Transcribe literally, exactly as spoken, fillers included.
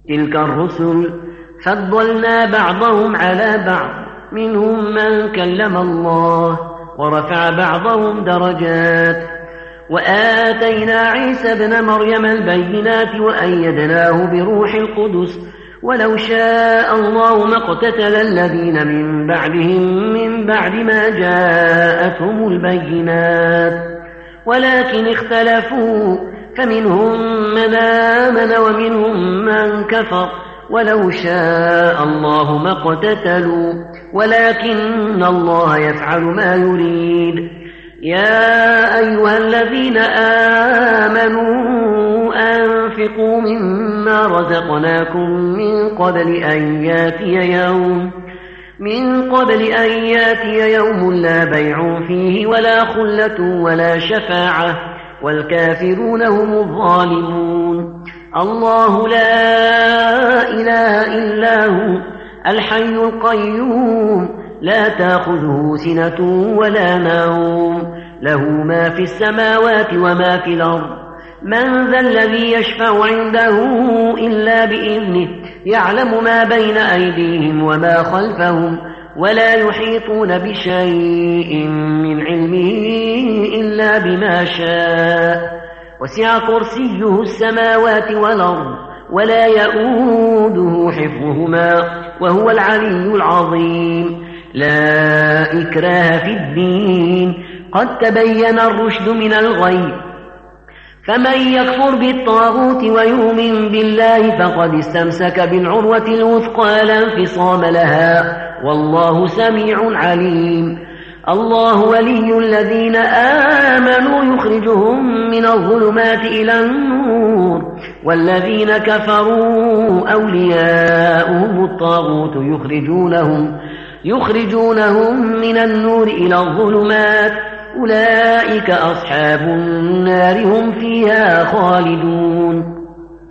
تلك الرسل فضلنا بعضهم على بعض منهم من كلم الله ورفع بعضهم درجات وآتينا عيسى ابن مريم البينات وأيدناه بروح القدس ولو شاء الله ما اقتتل الذين من بعدهم من بعد ما جاءتهم البينات ولكن اختلفوا فمنهم من آمن ومنهم من كفر ولو شاء الله ما اقتتلوا ولكن الله يفعل ما يريد. يا أيها الذين آمنوا أنفقوا مما رزقناكم من قبل أن ياتي يوم من قبل أن ياتي يوم لا بيع فيه ولا خلة ولا شفاعة والكافرون هم الظالمون. الله لا إله إلا هو الحي القيوم لا تأخذه سنة ولا نوم له ما في السماوات وما في الأرض من ذا الذي يشفع عنده إلا بإذنه يعلم ما بين أيديهم وما خلفهم ولا يحيطون بشيء من علمه إلا بما شاء وسع كرسيه السماوات والأرض ولا يؤوده حفظهما وهو العلي العظيم. لا إكراه في الدين قد تبين الرشد من الغي فمن يكفر بالطاغوت ويؤمن بالله فقد استمسك بالعروة الوثقى لا انفصام لها والله سميع عليم. الله ولي الذين آمنوا يخرجهم من الظلمات إلى النور والذين كفروا أولياؤهم الطاغوت يخرجونهم يخرجونهم من النور إلى الظلمات أولئك أصحاب النار هم فيها خالدون.